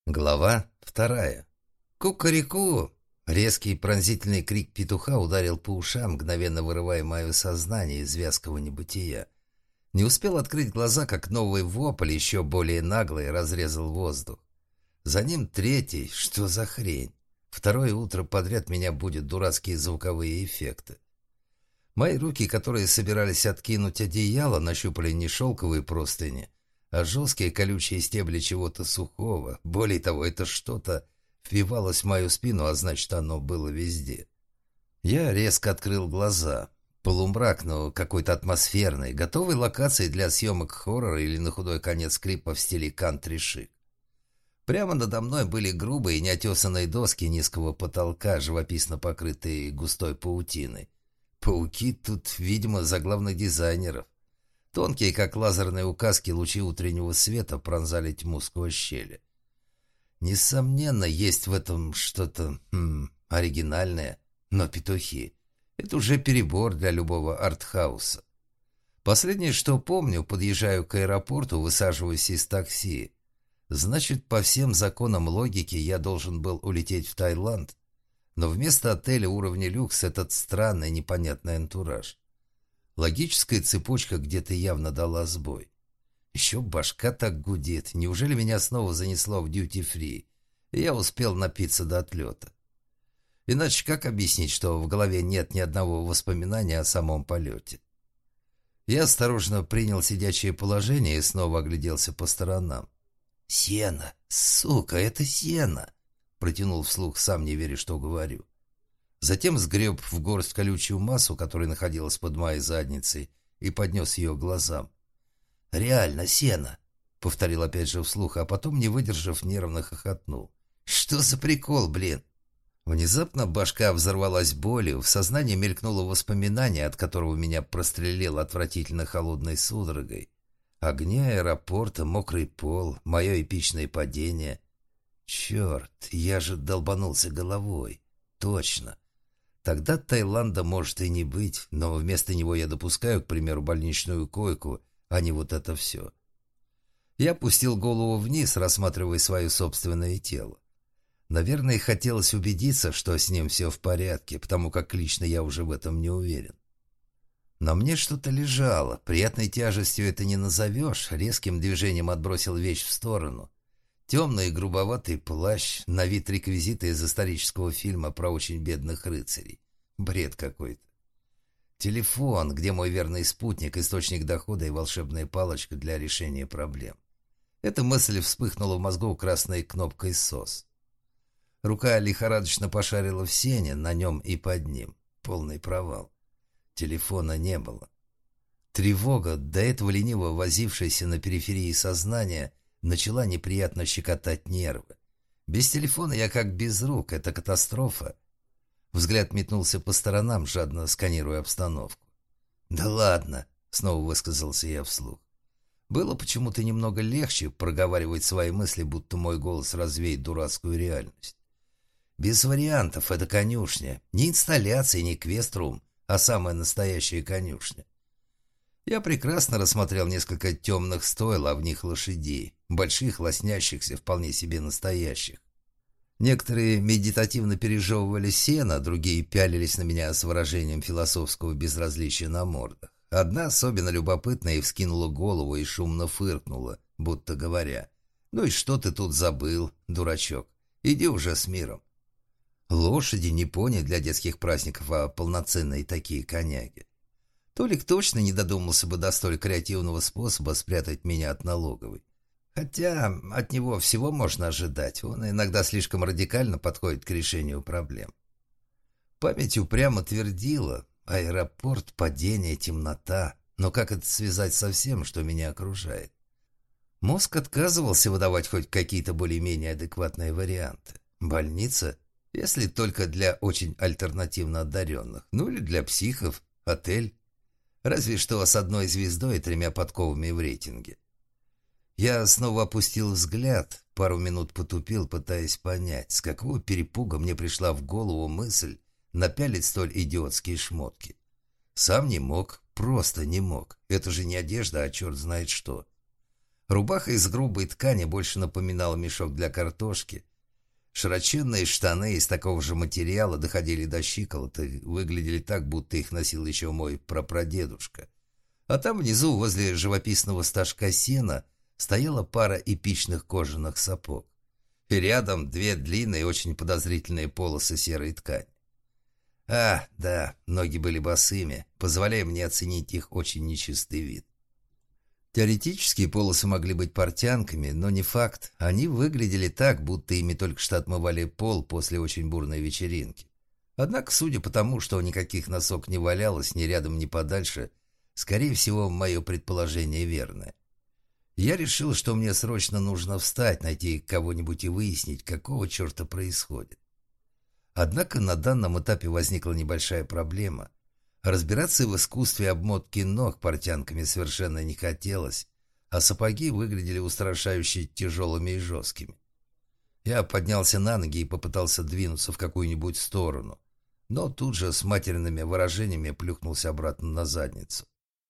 Глава 2. Кукареку! Резкий пронзительный крик петуха ударил по ушам, мгновенно вырывая мое сознание из вязкого небытия. Не успел открыть глаза, как новый вопль, еще более наглый, разрезал воздух. За ним третий. Что за хрень? Второе утро подряд меня будут дурацкие звуковые эффекты. Мои руки, которые собирались откинуть одеяло, нащупали не шелковые простыни, а жесткие колючие стебли чего-то сухого. Более того, это что-то впивалось в мою спину, а значит, оно было везде. Я резко открыл глаза. Полумрак, но какой-то атмосферный, готовый локацией для съемок хоррора или на худой конец клипа в стиле кантри-шик. Прямо надо мной были грубые неотесанные доски низкого потолка, живописно покрытые густой паутиной. Пауки тут, видимо, за главных дизайнеров. Тонкие, как лазерные указки, лучи утреннего света пронзали тьму сквозь щели. Несомненно, есть в этом что-то оригинальное, но петухи — это уже перебор для любого артхауса. Последнее, что помню, подъезжаю к аэропорту, высаживаюсь из такси. Значит, по всем законам логики я должен был улететь в Таиланд, но вместо отеля уровня люкс этот странный непонятный антураж. Логическая цепочка где-то явно дала сбой. Еще башка так гудит. Неужели меня снова занесло в дьюти-фри, и я успел напиться до отлета? Иначе как объяснить, что в голове нет ни одного воспоминания о самом полете? Я осторожно принял сидячее положение и снова огляделся по сторонам. «Сено! Сука, это сено!» Протянул вслух, сам не веря, что говорю. Затем сгреб в горсть колючую массу, которая находилась под моей задницей, и поднес ее к глазам. «Реально, сено!» — повторил опять же вслух, а потом, не выдержав, нервно хохотнул. «Что за прикол, блин?» Внезапно башка взорвалась болью, в сознании мелькнуло воспоминание, от которого меня прострелило отвратительно холодной судорогой. Огни аэропорта, мокрый пол, мое эпичное падение. Черт, я же долбанулся головой. Точно. Тогда Таиланда может и не быть, но вместо него я допускаю, к примеру, больничную койку, а не вот это все. Я опустил голову вниз, рассматривая свое собственное тело. Наверное, хотелось убедиться, что с ним все в порядке, потому как лично я уже в этом не уверен. На мне что-то лежало, приятной тяжестью это не назовешь, резким движением отбросил вещь в сторону. Темный и грубоватый плащ, на вид реквизита из исторического фильма про очень бедных рыцарей. Бред какой-то. Телефон, где мой верный спутник, источник дохода и волшебная палочка для решения проблем. Эта мысль вспыхнула в мозгу красной кнопкой «СОС». Рука лихорадочно пошарила в сене, на нем и под ним. Полный провал. Телефона не было. Тревога, до этого лениво возившаяся на периферии сознания, начала неприятно щекотать нервы. Без телефона я как без рук, это катастрофа. Взгляд метнулся по сторонам, жадно сканируя обстановку. «Да ладно», — снова высказался я вслух. Было почему-то немного легче проговаривать свои мысли, будто мой голос развеет дурацкую реальность. Без вариантов, это конюшня. Не инсталляция, не квеструм, а самая настоящая конюшня. Я прекрасно рассмотрел несколько темных стойл, а в них лошадей, больших, лоснящихся, вполне себе настоящих. Некоторые медитативно пережевывали сено, другие пялились на меня с выражением философского безразличия на мордах. Одна особенно любопытная и вскинула голову и шумно фыркнула, будто говоря: «Ну и что ты тут забыл, дурачок? Иди уже с миром». Лошади не пони для детских праздников, а полноценные такие коняги. Толик точно не додумался бы до столь креативного способа спрятать меня от налоговой. Хотя от него всего можно ожидать, он иногда слишком радикально подходит к решению проблем. Память упрямо твердила: аэропорт, падение, темнота. Но как это связать со всем, что меня окружает? Мозг отказывался выдавать хоть какие-то более-менее адекватные варианты. Больница, если только для очень альтернативно одаренных, ну или для психов, отель. Разве что с одной звездой и 3 подковами в рейтинге. Я снова опустил взгляд, пару минут потупил, пытаясь понять, с какого перепуга мне пришла в голову мысль напялить столь идиотские шмотки. Сам не мог, просто не мог. Это же не одежда, а черт знает что. Рубаха из грубой ткани больше напоминала мешок для картошки. Широченные штаны из такого же материала доходили до щиколот и выглядели так, будто их носил еще мой прапрадедушка. А там внизу, возле живописного стажка сена, стояла пара эпичных кожаных сапог. И рядом две длинные, очень подозрительные полосы серой ткани. Да, ноги были босыми, позволяя мне оценить их очень нечистый вид. Теоретически полосы могли быть портянками, но не факт. Они выглядели так, будто ими только что отмывали пол после очень бурной вечеринки. Однако, судя по тому, что никаких носок не валялось ни рядом, ни подальше, скорее всего, мое предположение верное. Я решил, что мне срочно нужно встать, найти кого-нибудь и выяснить, какого черта происходит. Однако на данном этапе возникла небольшая проблема. Разбираться в искусстве обмотки ног портянками совершенно не хотелось, а сапоги выглядели устрашающе тяжелыми и жесткими. Я поднялся на ноги и попытался двинуться в какую-нибудь сторону, но тут же с матерными выражениями плюхнулся обратно на задницу.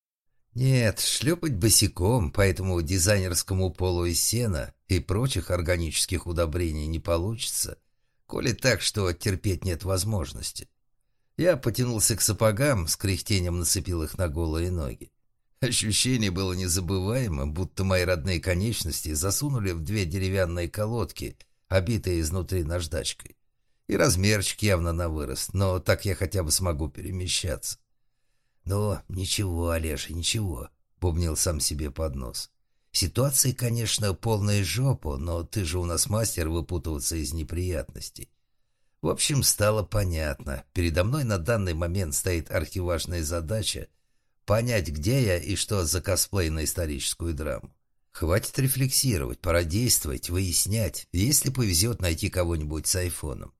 Нет, шлепать босиком по этому дизайнерскому полу из сена и прочих органических удобрений не получится, коли так, что терпеть нет возможности. Я потянулся к сапогам, с кряхтением нацепил их на голые ноги. Ощущение было незабываемым, будто мои родные конечности засунули в две деревянные колодки, обитые изнутри наждачкой. И размерчик явно на вырост, но так я хотя бы смогу перемещаться. «Ну, ничего, Олежа, ничего», — бубнил сам себе под нос. «Ситуация, конечно, полная жопа, но ты же у нас мастер выпутываться из неприятностей». В общем, стало понятно. Передо мной на данный момент стоит архиважная задача понять, где я и что за косплей на историческую драму. Хватит рефлексировать, пора действовать, выяснять, если повезет найти кого-нибудь с айфоном.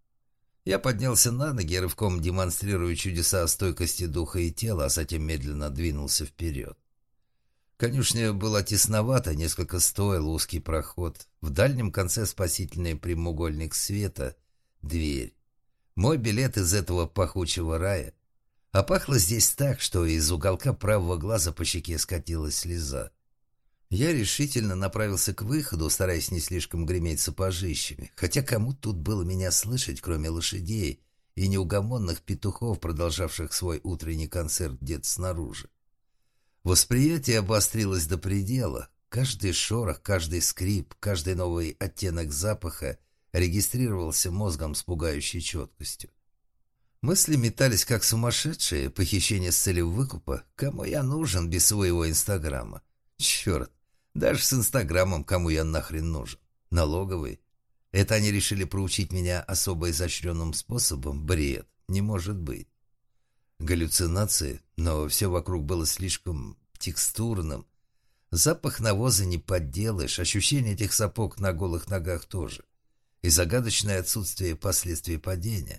Я поднялся на ноги, рывком демонстрируя чудеса стойкости духа и тела, а затем медленно двинулся вперед. Конюшня была тесновата, несколько стоил, узкий проход. В дальнем конце спасительный прямоугольник света — дверь. Мой билет из этого пахучего рая. А пахло здесь так, что из уголка правого глаза по щеке скатилась слеза. Я решительно направился к выходу, стараясь не слишком греметь сапожищами, хотя кому тут было меня слышать, кроме лошадей и неугомонных петухов, продолжавших свой утренний концерт где-то снаружи. Восприятие обострилось до предела. Каждый шорох, каждый скрип, каждый новый оттенок запаха регистрировался мозгом с пугающей четкостью. Мысли метались как сумасшедшие, похищение с целью выкупа. Кому я нужен без своего Инстаграма? Черт, даже с Инстаграмом кому я нахрен нужен? Налоговый? Это они решили проучить меня особо изощренным способом? Бред, не может быть. Галлюцинации, но все вокруг было слишком текстурным. Запах навоза не подделаешь, ощущение этих сапог на голых ногах тоже. И загадочное отсутствие последствий падения.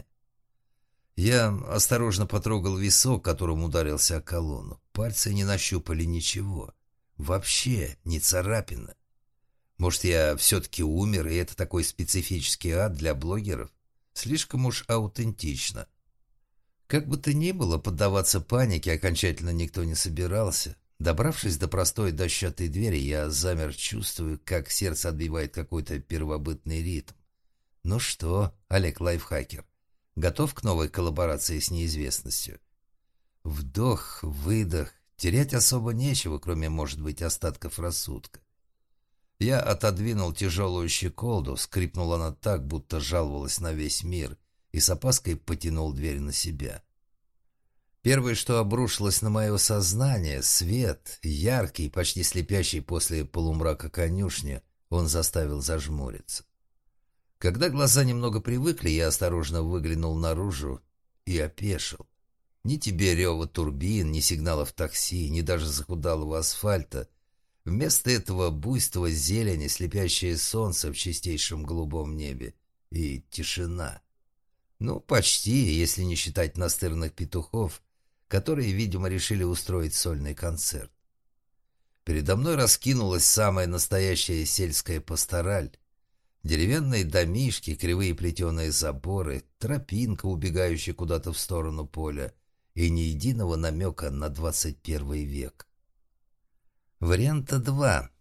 Я осторожно потрогал висок, которым ударился о колонну. Пальцы не нащупали ничего. Вообще ни царапины. Может, я все-таки умер, и это такой специфический ад для блогеров? Слишком уж аутентично. Как бы то ни было, поддаваться панике окончательно никто не собирался. Добравшись до простой дощатой двери, я замер, чувствуя, как сердце отбивает какой-то первобытный ритм. Ну что, Олег Лайфхакер, готов к новой коллаборации с неизвестностью? Вдох, выдох, терять особо нечего, кроме, может быть, остатков рассудка. Я отодвинул тяжелую щеколду, скрипнула она так, будто жаловалась на весь мир, и с опаской потянул дверь на себя. Первое, что обрушилось на мое сознание — свет, яркий, почти слепящий после полумрака конюшни, он заставил зажмуриться. Когда глаза немного привыкли, я осторожно выглянул наружу и опешил. Ни тебе рева турбин, ни сигналов такси, ни даже захудалого асфальта. Вместо этого буйства зелени, слепящее солнце в чистейшем голубом небе и тишина. Ну, почти, если не считать настырных петухов, которые, видимо, решили устроить сольный концерт. Передо мной раскинулась самая настоящая сельская пастораль. Деревянные домишки, кривые плетеные заборы, тропинка, убегающая куда-то в сторону поля, и ни единого намека на 21 век. Варианта 2.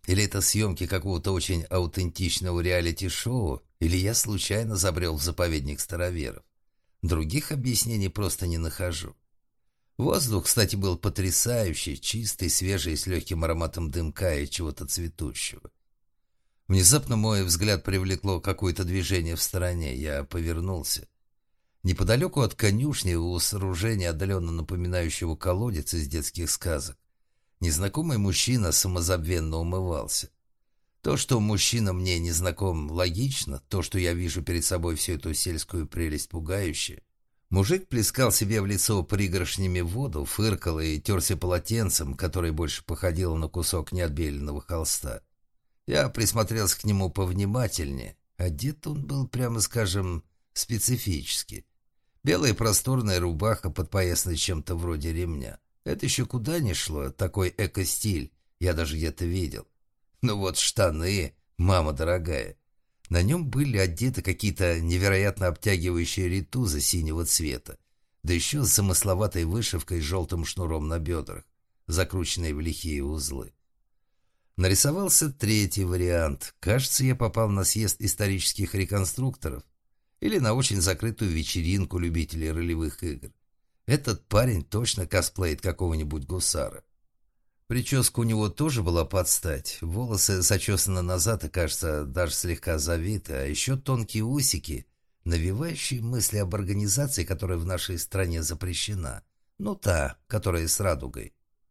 Или это съемки какого-то очень аутентичного реалити-шоу, или я случайно забрел в заповедник староверов. Других объяснений просто не нахожу. Воздух, кстати, был потрясающий, чистый, свежий, с легким ароматом дымка и чего-то цветущего. Внезапно мой взгляд привлекло какое-то движение в стороне. Я повернулся. Неподалеку от конюшни, у сооружения, отдаленно напоминающего колодец из детских сказок, незнакомый мужчина самозабвенно умывался. То, что мужчина мне не знаком, логично. То, что я вижу перед собой всю эту сельскую прелесть, пугающе. Мужик плескал себе в лицо пригоршнями воду, фыркал и терся полотенцем, которое больше походило на кусок неотбеленного холста. Я присмотрелся к нему повнимательнее. Одет он был, прямо скажем, специфически. Белая просторная рубаха, подпоясанная чем-то вроде ремня. Это еще куда ни шло, такой эко-стиль, я даже где-то видел. Ну вот штаны, мама дорогая. На нем были одеты какие-то невероятно обтягивающие ритузы синего цвета, да еще с замысловатой вышивкой с желтым шнуром на бедрах, закрученные в лихие узлы. Нарисовался третий вариант. Кажется, я попал на съезд исторических реконструкторов или на очень закрытую вечеринку любителей ролевых игр. Этот парень точно косплеит какого-нибудь гусара. Прическа у него тоже была под стать. Волосы зачесаны назад и, кажется, даже слегка завиты, а еще тонкие усики, навевающие мысли об организации, которая в нашей стране запрещена. Ну, та, которая с радугой.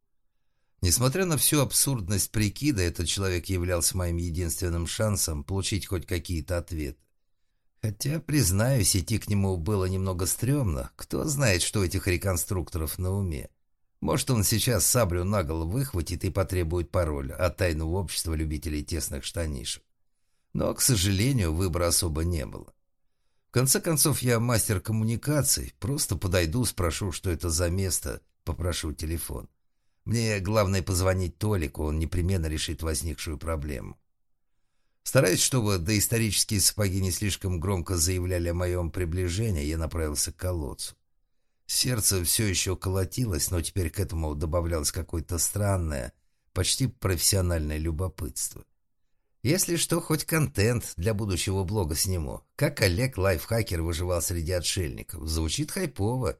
Несмотря на всю абсурдность прикида, этот человек являлся моим единственным шансом получить хоть какие-то ответы. Хотя, признаюсь, идти к нему было немного стрёмно. Кто знает, что у этих реконструкторов на уме. Может, он сейчас саблю наголо выхватит и потребует пароль от тайного общества любителей тесных штанишек. Но, к сожалению, выбора особо не было. В конце концов, я мастер коммуникаций. Просто подойду, спрошу, что это за место, попрошу телефон. Мне главное позвонить Толику, он непременно решит возникшую проблему. Стараясь, чтобы доисторические сапоги не слишком громко заявляли о моем приближении, я направился к колодцу. Сердце все еще колотилось, но теперь к этому добавлялось какое-то странное, почти профессиональное любопытство. Если что, хоть контент для будущего блога сниму. Как Олег, лайфхакер, выживал среди отшельников. Звучит хайпово.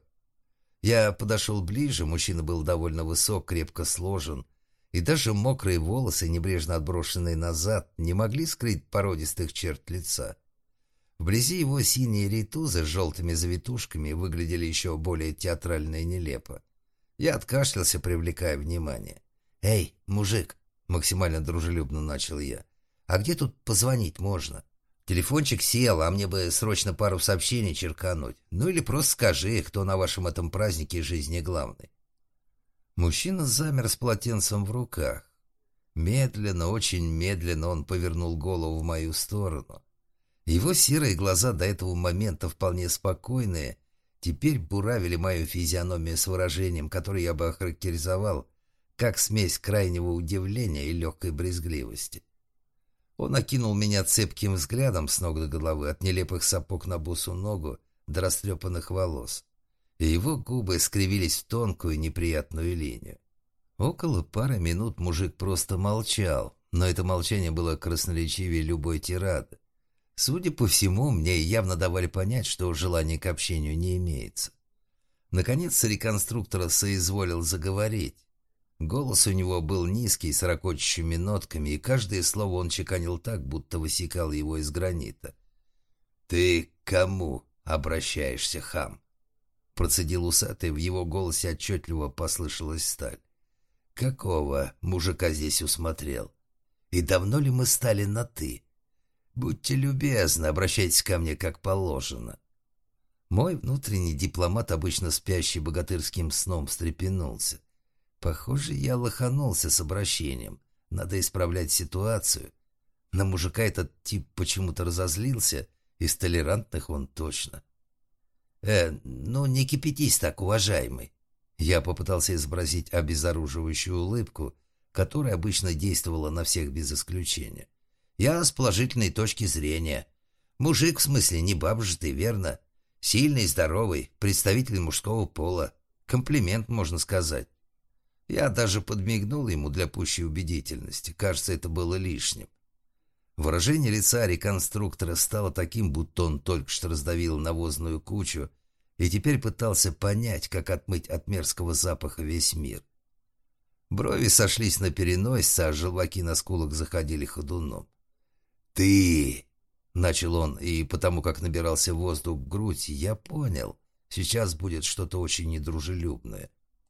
Я подошел ближе, мужчина был довольно высок, крепко сложен, и даже мокрые волосы, небрежно отброшенные назад, не могли скрыть породистых черт лица. Вблизи его синие ритузы с желтыми завитушками выглядели еще более театрально и нелепо. Я откашлялся, привлекая внимание. «Эй, мужик!» — максимально дружелюбно начал я. «А где тут позвонить можно? Телефончик сел, а мне бы срочно пару сообщений черкануть. Ну или просто скажи, кто на вашем этом празднике жизни главный». Мужчина замер с полотенцем в руках. Медленно, очень медленно он повернул голову в мою сторону. Его серые глаза, до этого момента вполне спокойные, теперь буравили мою физиономию с выражением, которое я бы охарактеризовал как смесь крайнего удивления и легкой брезгливости. Он окинул меня цепким взглядом с ног до головы, от нелепых сапог на босу ногу до растрепанных волос, и его губы скривились в тонкую неприятную линию. Около пары минут мужик просто молчал, но это молчание было красноречивее любой тирады. Судя по всему, мне явно давали понять, что желания к общению не имеется. Наконец реконструктор соизволил заговорить. Голос у него был низкий, с ракочущими нотками, и каждое слово он чеканил так, будто высекал его из гранита. «Ты к кому обращаешься, хам?» Процедил усатый, в его голосе отчетливо послышалась сталь. «Какого мужика здесь усмотрел? И давно ли мы стали на «ты»? Будьте любезны, обращайтесь ко мне как положено». Мой внутренний дипломат, обычно спящий богатырским сном, встрепенулся. Похоже, я лоханулся с обращением. Надо исправлять ситуацию. На мужика этот тип почему-то разозлился, из толерантных он точно. Ну не кипятись так, уважаемый. Я попытался изобразить обезоруживающую улыбку, которая обычно действовала на всех без исключения. Я с положительной точки зрения. Мужик, в смысле, не баба же ты, верно? Сильный, здоровый, представитель мужского пола. Комплимент, можно сказать. Я даже подмигнул ему для пущей убедительности. Кажется, это было лишним. Выражение лица реконструктора стало таким, будто он только что раздавил навозную кучу и теперь пытался понять, как отмыть от мерзкого запаха весь мир. Брови сошлись на переносице, а желваки на скулах заходили ходуном. «Ты!» — начал он, и потому как набирался воздух в грудь, я понял, сейчас будет что-то очень недружелюбное.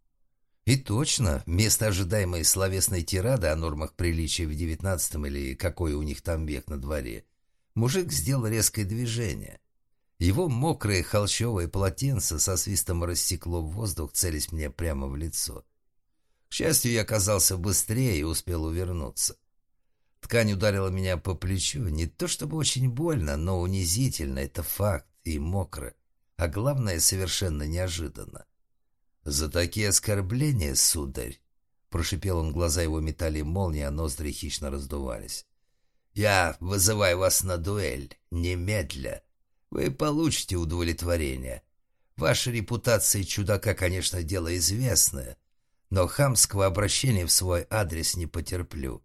И точно, вместо ожидаемой словесной тирады о нормах приличия в 19-м или какой у них там век на дворе, мужик сделал резкое движение. Его мокрое холщовое полотенце со свистом рассекло в воздух, целясь мне прямо в лицо. К счастью, я оказался быстрее и успел увернуться. Ткань ударила меня по плечу, не то чтобы очень больно, но унизительно, это факт, и мокро, а главное, совершенно неожиданно. «За такие оскорбления, сударь!» — прошипел он, глаза его метали молнии, а ноздри хищно раздувались. «Я вызываю вас на дуэль, немедля. Вы получите удовлетворение. Ваша репутация чудака, конечно, дело известное, но хамского обращения в свой адрес не потерплю».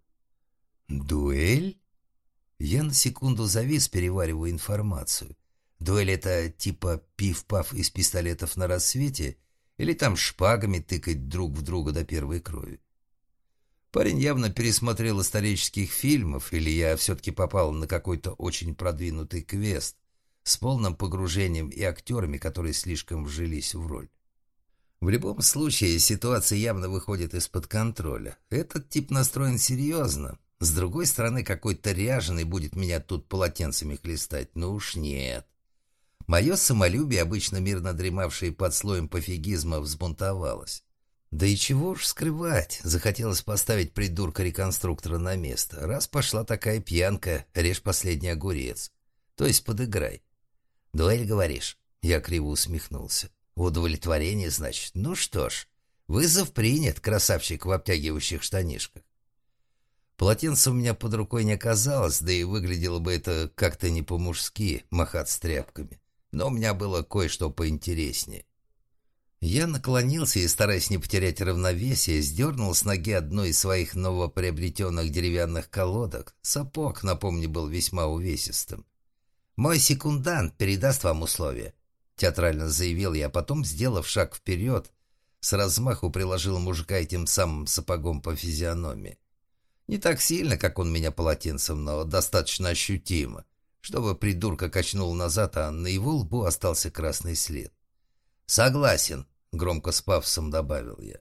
«Дуэль?» Я на секунду завис, переваривая информацию. «Дуэль — это типа пиф-паф из пистолетов на рассвете?» Или там шпагами тыкать друг в друга до первой крови. Парень явно пересмотрел исторических фильмов, или я все-таки попал на какой-то очень продвинутый квест с полным погружением и актерами, которые слишком вжились в роль. В любом случае, ситуация явно выходит из-под контроля. Этот тип настроен серьезно. С другой стороны, какой-то ряженый будет меня тут полотенцами хлестать. Ну уж нет. Мое самолюбие, обычно мирно дремавшее под слоем пофигизма, взбунтовалось. Да и чего уж скрывать, захотелось поставить придурка-реконструктора на место. Раз пошла такая пьянка, режь последний огурец. То есть подыграй. «Дуэль, говоришь?» Я криво усмехнулся. «Удовлетворение, значит? Ну что ж, вызов принят, красавчик в обтягивающих штанишках». Полотенца у меня под рукой не оказалось, да и выглядело бы это как-то не по-мужски, махать тряпками. Но у меня было кое-что поинтереснее. Я наклонился и, стараясь не потерять равновесие, сдернул с ноги одну из своих новоприобретенных деревянных колодок. Сапог, напомню, был весьма увесистым. «Мой секундант передаст вам условия», — театрально заявил я, а потом, сделав шаг вперед, с размаху приложил мужика этим самым сапогом по физиономии. Не так сильно, как он меня полотенцем, но достаточно ощутимо, чтобы придурка качнул назад, а на его лбу остался красный след. «Согласен», — громко с пафосом добавил я.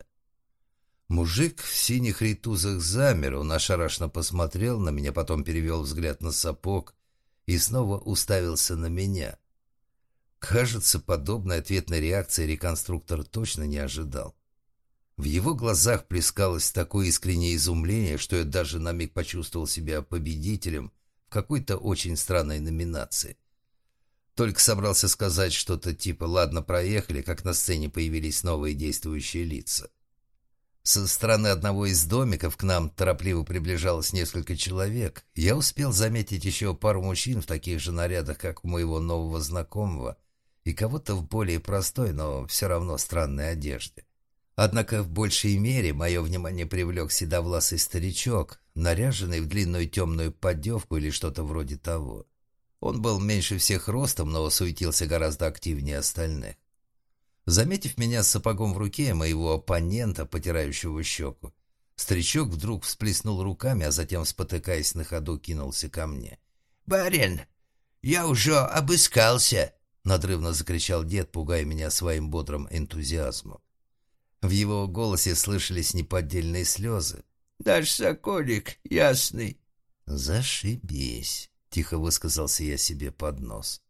Мужик в синих ритузах замер, он ошарашенно посмотрел на меня, потом перевел взгляд на сапог и снова уставился на меня. Кажется, подобной ответной реакции реконструктор точно не ожидал. В его глазах плескалось такое искреннее изумление, что я даже на миг почувствовал себя победителем в какой-то очень странной номинации. Только собрался сказать что-то типа «ладно, проехали», как на сцене появились новые действующие лица. Со стороны одного из домиков к нам торопливо приближалось несколько человек. Я успел заметить еще пару мужчин в таких же нарядах, как у моего нового знакомого, и кого-то в более простой, но все равно странной одежде. Однако в большей мере мое внимание привлек седовласый старичок, наряженный в длинную темную поддевку или что-то вроде того. Он был меньше всех ростом, но суетился гораздо активнее остальных. Заметив меня с сапогом в руке, моего оппонента, потирающего щеку, старичок вдруг всплеснул руками, а затем, спотыкаясь на ходу, кинулся ко мне. «Барин, я уже обыскался!» — надрывно закричал дед, пугая меня своим бодрым энтузиазмом. В его голосе слышались неподдельные слезы. «Наш соколик ясный». «Зашибись», — тихо высказался я себе под нос.